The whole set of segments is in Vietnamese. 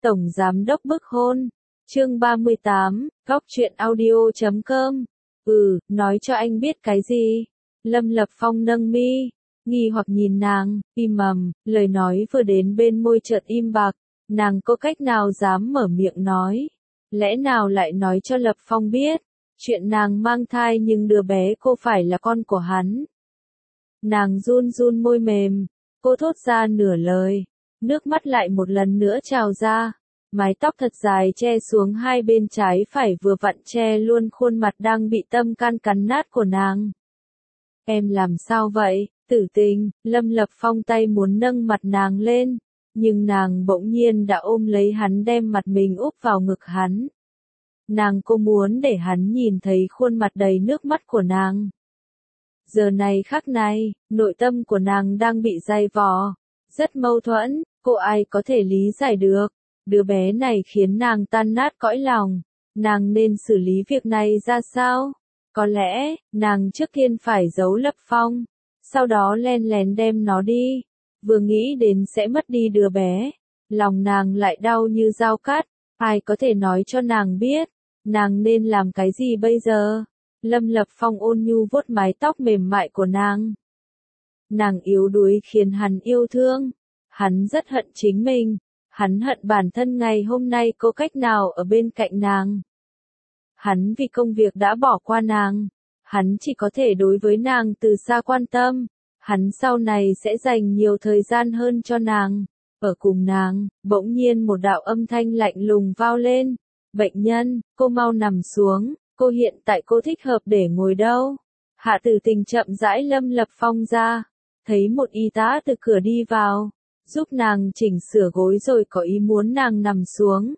Tổng Giám đốc bức hôn. Chương 38, Góc truyện audio.com. Nói cho anh biết cái gì? Lâm Lập Phong nâng mi, nghi hoặc nhìn nàng, im ầm, lời nói vừa đến bên môi chợt im bặt, nàng có cách nào dám mở miệng nói? Lẽ nào lại nói cho Lập Phong biết, chuyện nàng mang thai nhưng đứa bé cô phải là con của hắn? Nàng run run môi mềm, cô thốt ra nửa lời, nước mắt lại một lần nữa trào ra. Mái tóc thật dài che xuống hai bên trái phải vừa vặn che luôn khuôn mặt đang bị tâm can cắn nát của nàng. Em làm sao vậy, Tử Tình? Lâm Lập Phong tay muốn nâng mặt nàng lên, nhưng nàng bỗng nhiên đã ôm lấy hắn đem mặt mình úp vào ngực hắn. Cô muốn để hắn nhìn thấy khuôn mặt đầy nước mắt của nàng. Giờ này khắc này, nội tâm của nàng đang bị dày vò, rất mâu thuẫn, cô ai có thể lý giải được. Đứa bé này khiến nàng tan nát cõi lòng, nàng nên xử lý việc này ra sao? Có lẽ, nàng trước tiên phải giấu Lập Phong, sau đó len lén đem nó đi. Vừa nghĩ đến sẽ mất đi đứa bé, lòng nàng lại đau như dao cắt, ai có thể nói cho nàng biết, nàng nên làm cái gì bây giờ? Lâm Lập Phong ôn nhu vuốt mái tóc mềm mại của nàng. Nàng yếu đuối khiến hắn yêu thương, hắn rất hận chính mình. Hắn hận bản thân ngày hôm nay có cách nào ở bên cạnh nàng. Hắn vì công việc đã bỏ qua nàng. Hắn chỉ có thể đối với nàng từ xa quan tâm. Hắn sau này sẽ dành nhiều thời gian hơn cho nàng. Ở cùng nàng, bỗng nhiên một đạo âm thanh lạnh lùng vang lên. Bệnh nhân, cô mau nằm xuống. Cô hiện tại cô thích hợp để ngồi đâu? Hạ Tử Tình chậm rãi Lâm Lập Phong ra. Thấy một y tá từ cửa đi vào. Giúp nàng chỉnh sửa gối rồi có ý muốn nàng nằm xuống.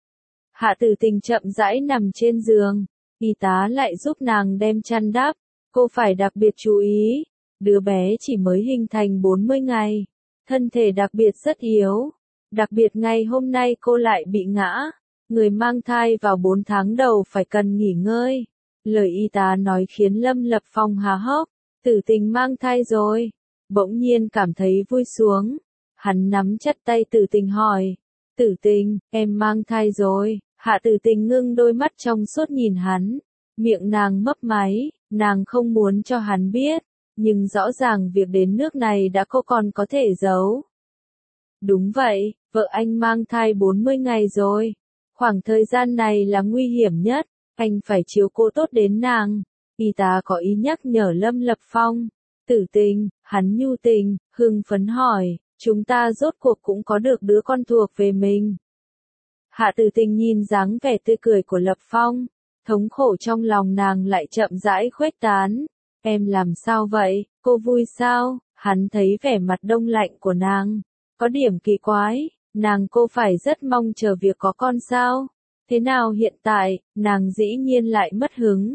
Hạ Tử Tình chậm rãi nằm trên giường, y tá lại giúp nàng đem chăn đắp. Cô phải đặc biệt chú ý, đứa bé chỉ mới hình thành 40 ngày, thân thể đặc biệt rất yếu. Đặc biệt ngày hôm nay cô lại bị ngã, người mang thai vào 4 tháng đầu phải cần nghỉ ngơi. Lời y tá nói khiến Lâm Lập Phong há hốc, Tử Tình mang thai rồi, bỗng nhiên cảm thấy vui xuống. Hắn nắm chặt tay Tử Tình hỏi, Tử Tình, em mang thai rồi? Hạ Tử Tình ngưng đôi mắt trong suốt nhìn hắn, miệng nàng mấp máy, nàng không muốn cho hắn biết, nhưng rõ ràng việc đến nước này đã cô còn có thể giấu. Đúng vậy, vợ anh mang thai 40 ngày rồi, khoảng thời gian này là nguy hiểm nhất, anh phải chiếu cố tốt đến nàng. Y tá có ý nhắc nhở Lâm Lập Phong. Tử Tình, hắn nhu tình, hưng phấn hỏi. Chúng ta rốt cuộc cũng có được đứa con thuộc về mình. Hạ Tử Tình nhìn dáng vẻ tươi cười của Lập Phong, thống khổ trong lòng nàng lại chậm rãi khuếch tán. Em làm sao vậy, cô vui sao? Hắn thấy vẻ mặt đông lạnh của nàng, có điểm kỳ quái, cô phải rất mong chờ việc có con sao? Thế nào hiện tại, nàng dĩ nhiên lại mất hứng.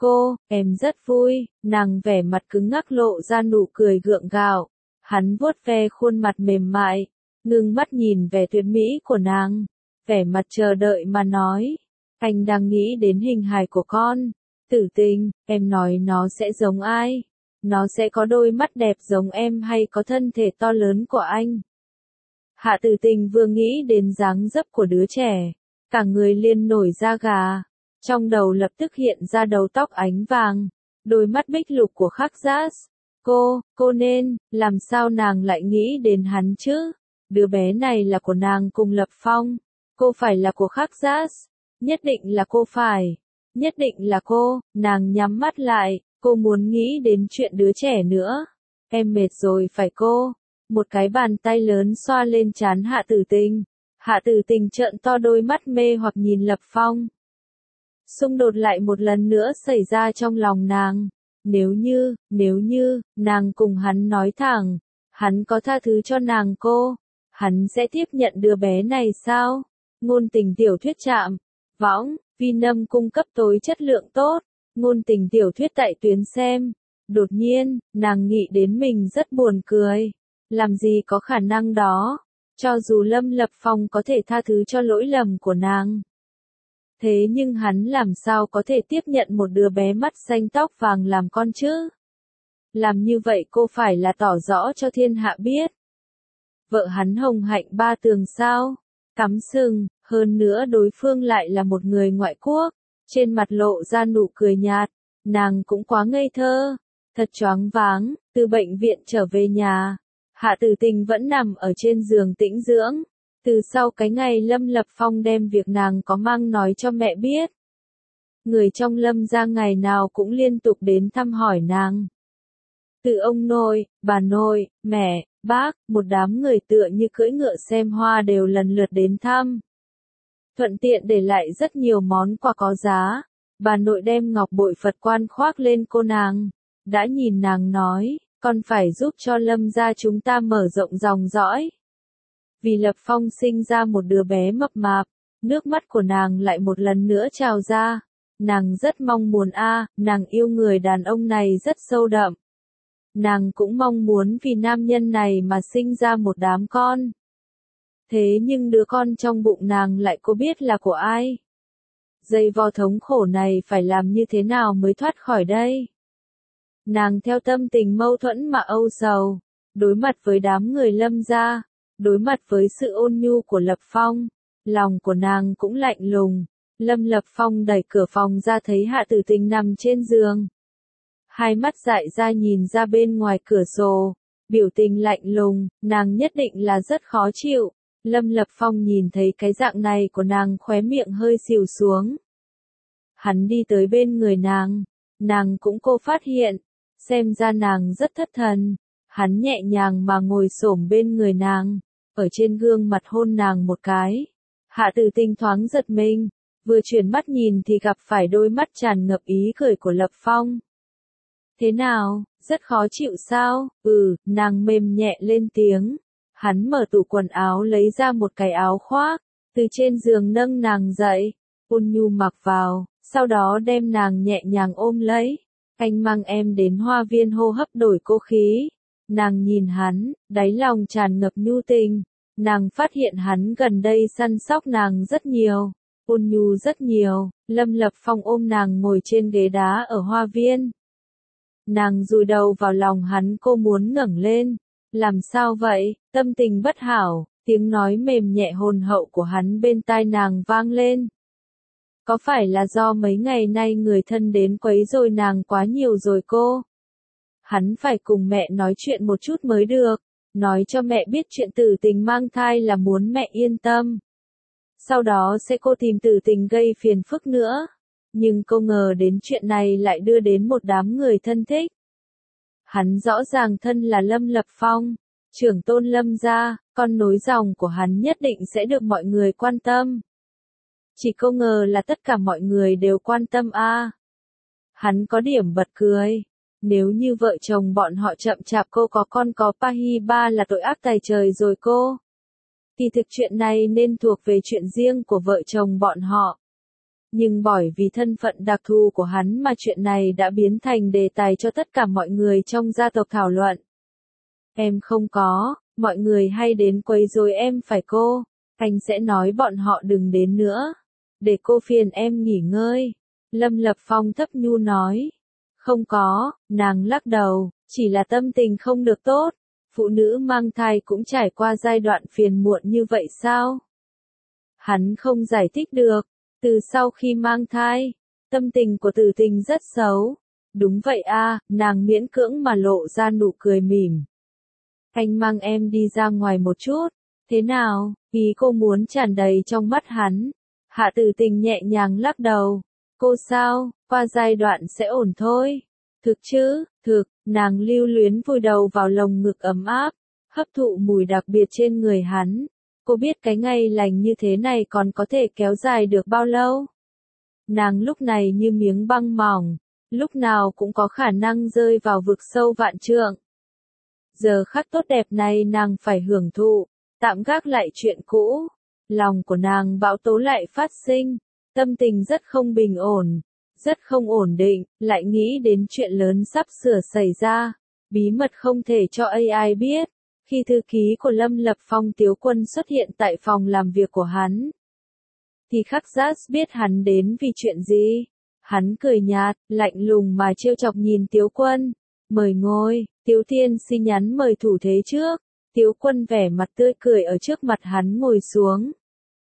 Em rất vui, nàng vẻ mặt cứng ngắc lộ ra nụ cười gượng gạo. Hắn vuốt ve khuôn mặt mềm mại, ngưng mắt nhìn vẻ tuyệt mỹ của nàng, vẻ mặt chờ đợi mà nói, anh đang nghĩ đến hình hài của con. Tử Tình, em nói nó sẽ giống ai? Nó sẽ có đôi mắt đẹp giống em hay có thân thể to lớn của anh? Hạ Tử Tình vừa nghĩ đến dáng dấp của đứa trẻ, cả người liền nổi da gà, trong đầu lập tức hiện ra đầu tóc ánh vàng, đôi mắt bích lục của Khắc Giác. Cô nên, làm sao nàng lại nghĩ đến hắn chứ? Đứa bé này là của nàng cùng Lập Phong. Cô phải là của Khắc Giác. Nhất định là cô phải. Nhất định là cô. Nàng nhắm mắt lại, cô muốn nghĩ đến chuyện đứa trẻ nữa. Em mệt rồi phải cô? Một cái bàn tay lớn xoa lên trán Hạ Tử Tình. Hạ Tử Tình trợn to đôi mắt mê hoặc nhìn Lập Phong. Xung đột lại một lần nữa xảy ra trong lòng nàng. Nếu như, nàng cùng hắn nói thẳng, hắn có tha thứ cho nàng hắn sẽ tiếp nhận đứa bé này sao? Ngôn tình tiểu thuyết trạm, võng, Vinamp cung cấp tối chất lượng tốt, ngôn tình tiểu thuyết tại tuyến xem. Đột nhiên, nàng nghĩ đến mình rất buồn cười. Làm gì có khả năng đó, cho dù Lâm Lập Phong có thể tha thứ cho lỗi lầm của nàng. Thế nhưng hắn làm sao có thể tiếp nhận một đứa bé mắt xanh tóc vàng làm con chứ? Làm như vậy cô phải là tỏ rõ cho thiên hạ biết. Vợ hắn hồng hạnh ba tường sao? cắm sừng, hơn nữa đối phương lại là một người ngoại quốc, trên mặt lộ ra nụ cười nhạt, nàng cũng quá ngây thơ, thật choáng váng, từ bệnh viện trở về nhà, Hạ Tử Tình vẫn nằm ở trên giường tĩnh dưỡng, từ sau cái ngày Lâm Lập Phong đem việc nàng có mang nói cho mẹ biết. Người trong Lâm gia ngày nào cũng liên tục đến thăm hỏi nàng. Từ ông nội, bà nội, mẹ, bác, một đám người tựa như cưỡi ngựa xem hoa đều lần lượt đến thăm. Thuận tiện để lại rất nhiều món quà có giá. Bà nội đem ngọc bội Phật quan khoác lên cô nàng. Đã nhìn nàng nói, con phải giúp cho Lâm gia chúng ta mở rộng dòng dõi. Vì Lập Phong sinh ra một đứa bé mập mạp, nước mắt của nàng lại một lần nữa trào ra. Nàng rất mong muốn nàng yêu người đàn ông này rất sâu đậm. Nàng cũng mong muốn vì nam nhân này mà sinh ra một đám con. Thế nhưng đứa con trong bụng nàng lại có biết là của ai? Dây vò thống khổ này phải làm như thế nào mới thoát khỏi đây? Nàng theo tâm tình mâu thuẫn mà âu sầu, đối mặt với đám người Lâm gia, đối mặt với sự ôn nhu của Lập Phong, lòng của nàng cũng lạnh lùng. Lâm Lập Phong đẩy cửa phòng ra thấy Hạ Tử Tình nằm trên giường. Hai mắt dại ra nhìn ra bên ngoài cửa sổ, biểu tình lạnh lùng, nàng nhất định là rất khó chịu. Lâm Lập Phong nhìn thấy cái dạng này của nàng khóe miệng hơi xìu xuống. Hắn đi tới bên người nàng cũng cô phát hiện, xem ra nàng rất thất thần. Hắn nhẹ nhàng mà ngồi xổm bên người nàng, ở trên gương mặt hôn nàng một cái. Hạ Tử Tình thoáng giật mình, vừa chuyển mắt nhìn thì gặp phải đôi mắt tràn ngập ý cười của Lập Phong. Thế nào, rất khó chịu sao? Nàng mềm nhẹ lên tiếng. Hắn mở tủ quần áo lấy ra một cái áo khoác, từ trên giường nâng nàng dậy, ôn nhu mặc vào, sau đó đem nàng nhẹ nhàng ôm lấy. Anh mang em đến hoa viên hô hấp đổi cô khí. Nàng nhìn hắn, đáy lòng tràn ngập nhu tình. Nàng phát hiện hắn gần đây săn sóc nàng rất nhiều, ôn nhu rất nhiều. Lâm Lập Phong ôm nàng ngồi trên ghế đá ở hoa viên. Nàng dụi đầu vào lòng hắn, cô muốn ngẩng lên. Làm sao vậy? Tâm tình bất hảo, tiếng nói mềm nhẹ hồn hậu của hắn bên tai nàng vang lên. Có phải là do mấy ngày nay người thân đến quấy rối nàng quá nhiều rồi cô? Hắn phải cùng mẹ nói chuyện một chút mới được, nói cho mẹ biết chuyện Tử Tình mang thai là muốn mẹ yên tâm. Sau đó sẽ cô tìm Tử Tình gây phiền phức nữa. Nhưng cô ngờ đến chuyện này lại đưa đến một đám người thân thích. Hắn rõ ràng thân là Lâm Lập Phong, trưởng tôn Lâm gia, con nối dòng của hắn nhất định sẽ được mọi người quan tâm. Chỉ cô ngờ là tất cả mọi người đều quan tâm Hắn có điểm bật cười. Nếu như vợ chồng bọn họ chậm chạp cô có con có Pahiba là tội ác tày trời rồi cô. Thì thực chuyện này nên thuộc về chuyện riêng của vợ chồng bọn họ. Nhưng bởi vì thân phận đặc thù của hắn mà chuyện này đã biến thành đề tài cho tất cả mọi người trong gia tộc thảo luận. Em không có, mọi người hay đến quấy rối em phải cô. Anh sẽ nói bọn họ đừng đến nữa. Để cô phiền em nghỉ ngơi. Lâm Lập Phong thấp nhu nói. Không có, nàng lắc đầu, chỉ là tâm tình không được tốt. Phụ nữ mang thai cũng trải qua giai đoạn phiền muộn như vậy sao? Hắn không giải thích được. Từ sau khi mang thai, tâm tình của Tử Tình rất xấu. Đúng vậy nàng miễn cưỡng mà lộ ra nụ cười mỉm. Anh mang em đi ra ngoài một chút. Thế nào? Ý cô muốn tràn đầy trong mắt hắn. Hạ Tử Tình nhẹ nhàng lắc đầu. Cô sao, qua giai đoạn sẽ ổn thôi. Thực chứ, nàng lưu luyến vùi đầu vào lồng ngực ấm áp, hấp thụ mùi đặc biệt trên người hắn. Cô biết cái ngày lành như thế này còn có thể kéo dài được bao lâu? Nàng lúc này như miếng băng mỏng, lúc nào cũng có khả năng rơi vào vực sâu vạn trượng. Giờ khắc tốt đẹp này nàng phải hưởng thụ, tạm gác lại chuyện cũ. Lòng của nàng bão tố lại phát sinh, tâm tình rất không bình ổn, rất không ổn định, lại nghĩ đến chuyện lớn sắp sửa xảy ra, bí mật không thể cho AI biết. Khi thư ký của Lâm Lập Phong Tiếu Quân xuất hiện tại phòng làm việc của hắn, thì khắc giác biết hắn đến vì chuyện gì. Hắn cười nhạt, lạnh lùng mà trêu chọc nhìn Tiếu Quân. Mời ngồi, Tiếu Thiên xin nhắn mời thủ thế trước. Tiếu Quân vẻ mặt tươi cười ở trước mặt hắn ngồi xuống.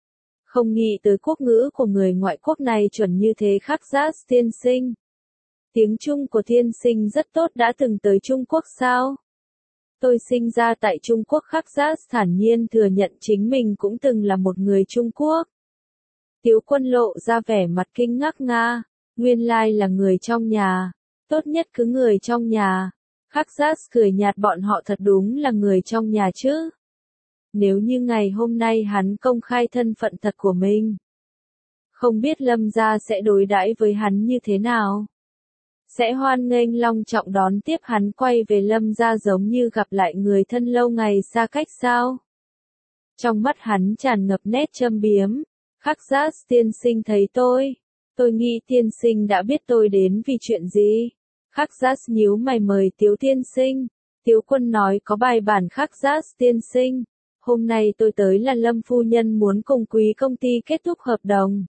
Không nghĩ tới quốc ngữ của người ngoại quốc này chuẩn như thế khắc giác tiên sinh. Tiếng Trung của tiên sinh rất tốt, đã từng tới Trung Quốc sao? Tôi sinh ra tại Trung Quốc, khắc giác thản nhiên thừa nhận chính mình cũng từng là một người Trung Quốc. Tiếu Quân lộ ra vẻ mặt kinh ngạc nga, nguyên lai là người trong nhà, tốt nhất cứ người trong nhà. Khắc giác cười nhạt, bọn họ thật đúng là người trong nhà chứ. Nếu như ngày hôm nay hắn công khai thân phận thật của mình, không biết Lâm gia sẽ đối đãi với hắn như thế nào. Sẽ hoan nghênh long trọng đón tiếp hắn quay về Lâm gia giống như gặp lại người thân lâu ngày xa cách sao? Trong mắt hắn tràn ngập nét châm biếm. Khắc giác tiên sinh thấy tôi nghĩ tiên sinh đã biết tôi đến vì chuyện gì. Khắc giác nhíu mày mời Tiếu tiên sinh. Tiếu Quân nói có bài bản. Khắc giác tiên sinh, hôm nay tôi tới là Lâm phu nhân muốn cùng Quý công ty kết thúc hợp đồng.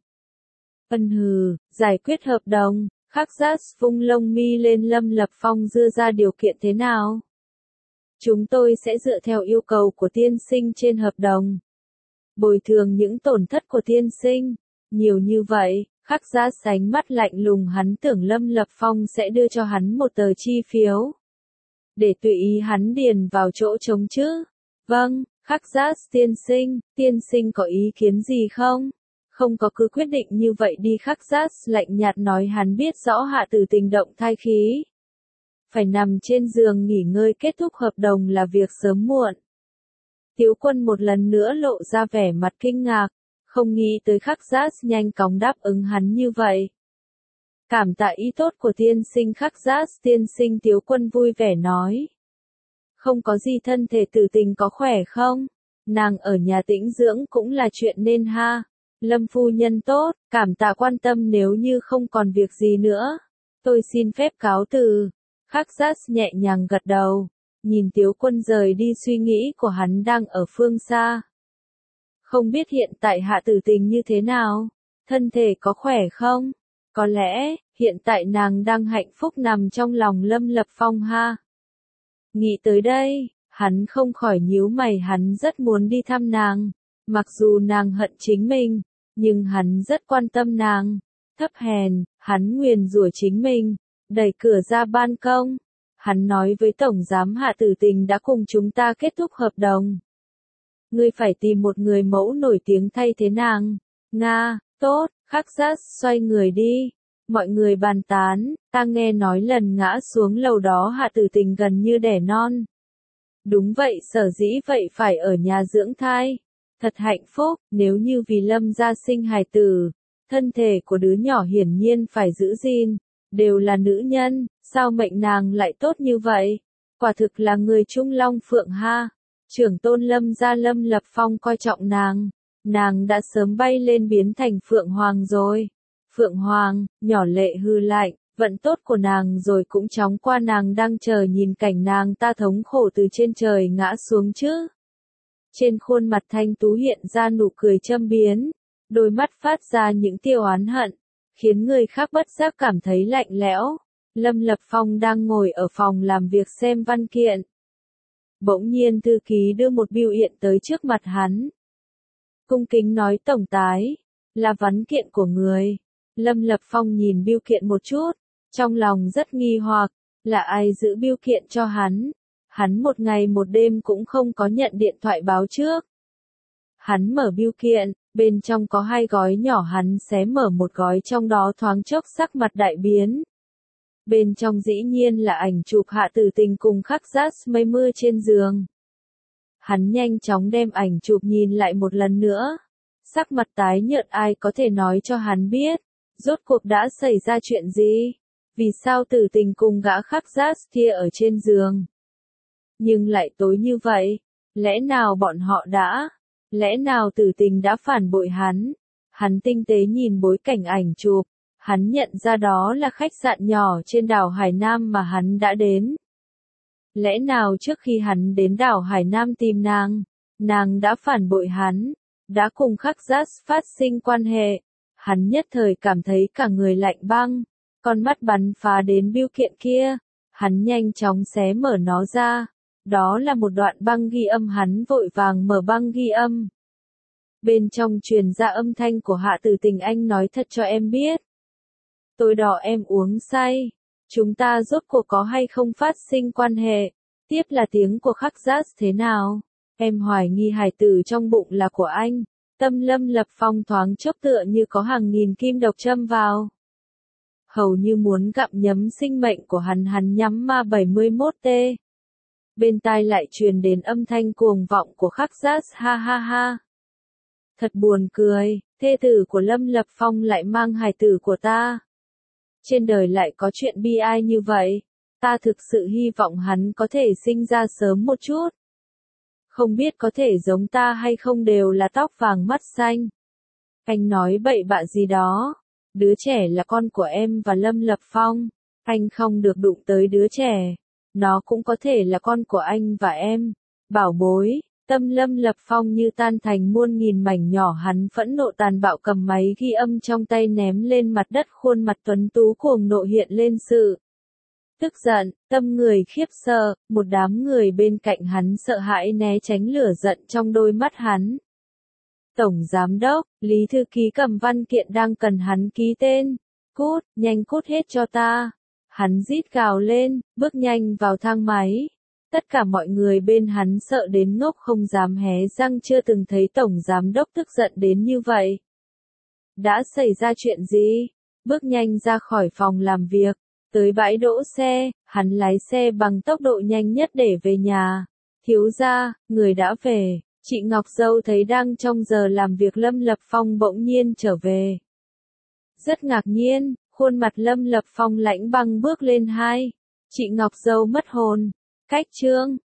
Hừ, giải quyết hợp đồng. Khắc giác vung lông mi lên. Lâm Lập Phong đưa ra điều kiện thế nào? Chúng tôi sẽ dựa theo yêu cầu của tiên sinh trên hợp đồng. Bồi thường những tổn thất của tiên sinh. Nhiều như vậy, khắc giác sánh mắt lạnh lùng, hắn tưởng Lâm Lập Phong sẽ đưa cho hắn một tờ chi phiếu. Để tùy ý hắn điền vào chỗ trống chứ. Vâng, khắc giác tiên sinh có ý kiến gì không? Không có cứ quyết định như vậy đi. Khắc giác lạnh nhạt nói, hắn biết rõ Hạ Tử Tình động thai khí. Phải nằm trên giường nghỉ ngơi, kết thúc hợp đồng là việc sớm muộn. Tiếu Quân một lần nữa lộ ra vẻ mặt kinh ngạc, không nghĩ tới khắc giác nhanh chóng đáp ứng hắn như vậy. Cảm tạ ý tốt của tiên sinh. Khắc giác tiên sinh, Tiếu Quân vui vẻ nói. Không có gì, thân thể Tử Tình có khỏe không? Nàng ở nhà tĩnh dưỡng cũng là chuyện nên ha. Lâm phu nhân tốt, cảm tạ quan tâm, nếu như không còn việc gì nữa, tôi xin phép cáo từ. Khắc giác nhẹ nhàng gật đầu, nhìn Tiếu Quân rời đi, suy nghĩ của hắn đang ở phương xa. Không biết hiện tại Hạ Tử Tình như thế nào? Thân thể có khỏe không? Có lẽ, hiện tại nàng đang hạnh phúc nằm trong lòng Lâm Lập Phong ha. Nghĩ tới đây, hắn không khỏi nhíu mày, hắn rất muốn đi thăm nàng. Mặc dù nàng hận chính mình, nhưng hắn rất quan tâm nàng. Thấp hèn, hắn nguyền rủa chính mình, đẩy cửa ra ban công. Hắn nói với Tổng giám, Hạ Tử Tình đã cùng chúng ta kết thúc hợp đồng. Ngươi phải tìm một người mẫu nổi tiếng thay thế nàng. Nga, tốt. Khắc giác xoay người đi. Mọi người bàn tán, ta nghe nói lần ngã xuống lầu đó Hạ Tử Tình gần như đẻ non. Đúng vậy, sở dĩ vậy phải ở nhà dưỡng thai. Thật hạnh phúc, nếu như vì Lâm gia sinh hài tử, thân thể của đứa nhỏ hiển nhiên phải giữ gìn, đều là nữ nhân, sao mệnh nàng lại tốt như vậy? Quả thực là người trung long phượng ha. Trưởng tôn Lâm gia Lâm Lập Phong coi trọng nàng đã sớm bay lên biến thành Phượng Hoàng rồi. Phượng Hoàng, nhỏ lệ hư lạnh, vận tốt của nàng rồi cũng chóng qua, nàng đang chờ nhìn cảnh nàng ta thống khổ từ trên trời ngã xuống chứ. Trên khuôn mặt thanh tú hiện ra nụ cười châm biếm, đôi mắt phát ra những tia oán hận, khiến người khác bất giác cảm thấy lạnh lẽo. Lâm Lập Phong đang ngồi ở phòng làm việc xem văn kiện. Bỗng nhiên thư ký đưa một bưu kiện tới trước mặt hắn. Cung kính nói, tổng tái, là văn kiện của người. Lâm Lập Phong nhìn bưu kiện một chút, trong lòng rất nghi hoặc, là ai giữ bưu kiện cho hắn? Hắn một ngày một đêm cũng không có nhận điện thoại báo trước. Hắn mở bưu kiện, bên trong có 2 gói nhỏ, hắn xé mở một gói trong đó, thoáng chốc sắc mặt đại biến. Bên trong dĩ nhiên là ảnh chụp Hạ Tử Tình cùng khắc giác mây mưa trên giường. Hắn nhanh chóng đem ảnh chụp nhìn lại một lần nữa. Sắc mặt tái nhợt, ai có thể nói cho hắn biết, rốt cuộc đã xảy ra chuyện gì? Vì sao Tử Tình cùng gã khắc giác kia ở trên giường? Nhưng lại tối như vậy, lẽ nào bọn họ lẽ nào Tử Tình đã phản bội hắn? Hắn tinh tế nhìn bối cảnh ảnh chụp, hắn nhận ra đó là khách sạn nhỏ trên đảo Hải Nam mà hắn đã đến. Lẽ nào trước khi hắn đến đảo Hải Nam tìm nàng đã phản bội hắn, đã cùng khắc giác phát sinh quan hệ? Hắn nhất thời cảm thấy cả người lạnh băng, con mắt bắn phá đến bưu kiện kia, hắn nhanh chóng xé mở nó ra. Đó là một đoạn băng ghi âm, hắn vội vàng mở băng ghi âm. Bên trong truyền ra âm thanh của Hạ Tử Tình, anh nói thật cho em biết. Tối đó em uống say. Chúng ta rốt cuộc có hay không phát sinh quan hệ? Tiếp là tiếng của Khắc Giác thế nào? Em hoài nghi hài tử trong bụng là của anh. Tâm Lâm Lập Phong thoáng chốc tựa như có hàng nghìn kim độc châm vào. Hầu như muốn gặm nhấm sinh mệnh của hắn nhắm ma 71T. Bên tai lại truyền đến âm thanh cuồng vọng của Khắc Giác, ha ha ha. Thật buồn cười, thê tử của Lâm Lập Phong lại mang hài tử của ta. Trên đời lại có chuyện bi ai như vậy, ta thực sự hy vọng hắn có thể sinh ra sớm một chút. Không biết có thể giống ta hay không, đều là tóc vàng mắt xanh. Anh nói bậy bạ gì đó, đứa trẻ là con của em và Lâm Lập Phong, anh không được đụng tới đứa trẻ, nó cũng có thể là con của anh và em, bảo bối. Tâm Lâm Lập Phong như tan thành muôn nghìn mảnh nhỏ, hắn phẫn nộ tàn bạo cầm máy ghi âm trong tay ném lên mặt đất, khuôn mặt tuấn tú cuồng nộ hiện lên sự tức giận, tâm người khiếp sợ, một đám người bên cạnh hắn sợ hãi né tránh lửa giận trong đôi mắt hắn. Tổng Giám Đốc, Lý Thư Ký cầm văn kiện đang cần hắn ký tên, cút, nhanh cút hết cho ta. Hắn rít gào lên, bước nhanh vào thang máy. Tất cả mọi người bên hắn sợ đến ngốc không dám hé răng, chưa từng thấy Tổng Giám Đốc tức giận đến như vậy. Đã xảy ra chuyện gì? Bước nhanh ra khỏi phòng làm việc, tới bãi đỗ xe, hắn lái xe bằng tốc độ nhanh nhất để về nhà. Thiếu gia, người đã về. Chị Ngọc Dâu thấy đang trong giờ làm việc Lâm Lập Phong bỗng nhiên trở về. Rất ngạc nhiên, khuôn mặt Lâm Lập Phong lạnh băng bước lên hai. Chị Ngọc Dâu mất hồn. Cách chương